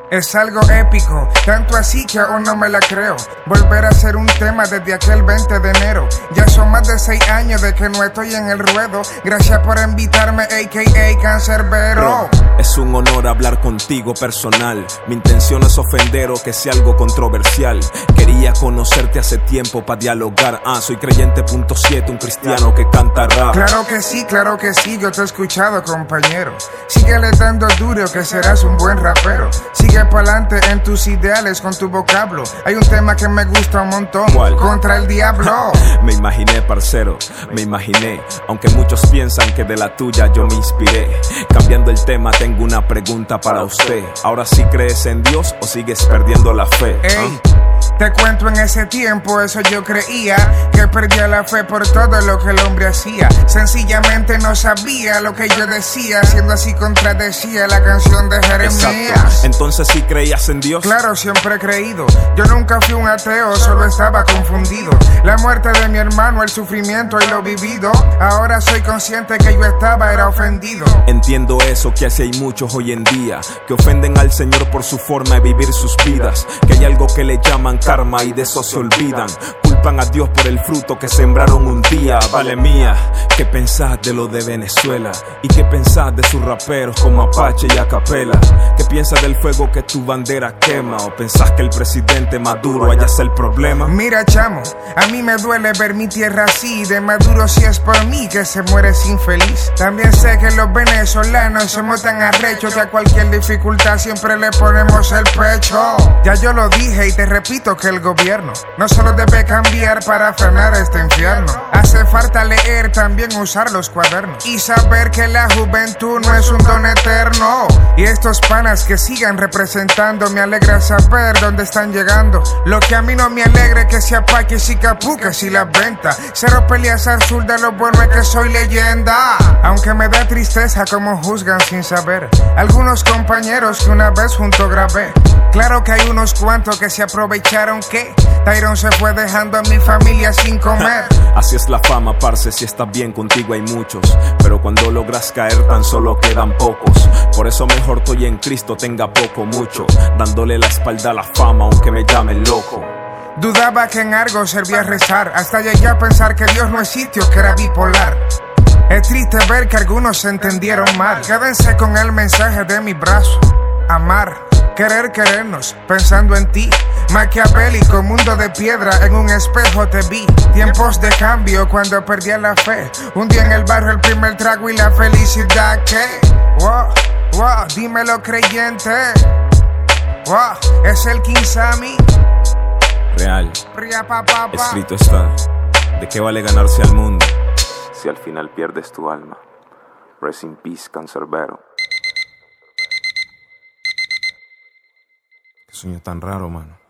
Es algo épico, tanto así que aún no me la creo. Volver a hacer un tema desde aquel 20 de enero. Ya son más de 6 años de que no estoy en el ruedo. Gracias por invitarme, a.k.a. Cancerbero. Es un honor hablar contigo personal. Mi intención es ofender o que sea algo controversial. Quería conocerte hace tiempo para dialogar. Soy creyente.7, un cristiano que canta rap. Claro que sí, yo te he escuchado, compañero. Síguele dando duro que serás un buen rapero. Sigue pa'lante en tus ideales con tu vocablo. Hay un tema que me gusta un montón. ¿Cuál? Contra el diablo. Me imaginé, parcero, me imaginé. Aunque muchos piensan que de la tuya yo me inspiré. Cambiando el tema, tengo una pregunta para usted. ¿Ahora sí crees en Dios o sigues perdiendo la fe? Ey, te cuento, en ese tiempo eso yo creía, que perdía la fe por todo lo que el hombre hacía. Sencillamente no sabía lo que yo decía, siendo así contradecía la canción de Jeremías. Exacto. Entonces sí creías en Dios. Claro, siempre he creído. Yo nunca fui un ateo, solo estaba confundido. La muerte de mi hermano, el sufrimiento y lo vivido. Ahora soy consciente que yo era ofendido. Entiendo eso, que así hay muchos hoy en día que ofenden al Señor por su forma de vivir sus vidas. Que hay algo que le llaman karma y de eso se olvidan. Culpan a Dios por el fruto que sembraron un día. Vale mía, ¿qué pensás de lo de Venezuela? ¿Y qué pensás de sus raperos como Apache y Acapela? ¿Qué piensas del fuego que tu bandera quema? ¿O pensás que el presidente Maduro haya sido el problema? Mira, chamo, a mí me duele ver mi tierra así. De Maduro si es por mí que se muere sin feliz. También sé que los venezolanos somos tan arrechos que a cualquier dificultad siempre le ponemos el pecho. Ya yo lo dije y te repito que el gobierno no solo debe cambiar para frenar este infierno. Hace falta leer, también usar los cuadernos y saber que la juventud no es un don eterno. Y estos panas que sigan representando, me alegra saber dónde están llegando. Lo que a mí no me alegra es que se apaques y capuques y las ventas. Cero peleas al sur de lo bueno es que soy leyenda. Aunque me da tristeza como juzgan sin saber algunos compañeros que una vez junto grabé. Claro que hay unos cuantos que se aprovecharon que Tyron se fue dejando a mi familia sin comer. Así es la fama, parce, si estás bien contigo hay muchos, pero cuando logras caer tan solo quedan pocos. Por eso mejor estoy en Cristo, tenga poco mucho, dándole la espalda a la fama aunque me llamen loco. Dudaba que en algo servía rezar, hasta llegué a pensar que Dios no existe o que era bipolar. Es triste ver que algunos se entendieron mal. Quédense con el mensaje de mi brazo: amar, querer, querernos, pensando en ti. Maquiavélico, mundo de piedra, en un espejo te vi. Tiempos de cambio cuando perdía la fe. Un día en el barrio el primer trago y la felicidad que wow, dímelo creyente. Wow, es el King Sammy. Real, escrito está. ¿De qué vale ganarse al mundo si al final pierdes tu alma? Rest in peace, Cancerbero. Qué sueño tan raro, mano.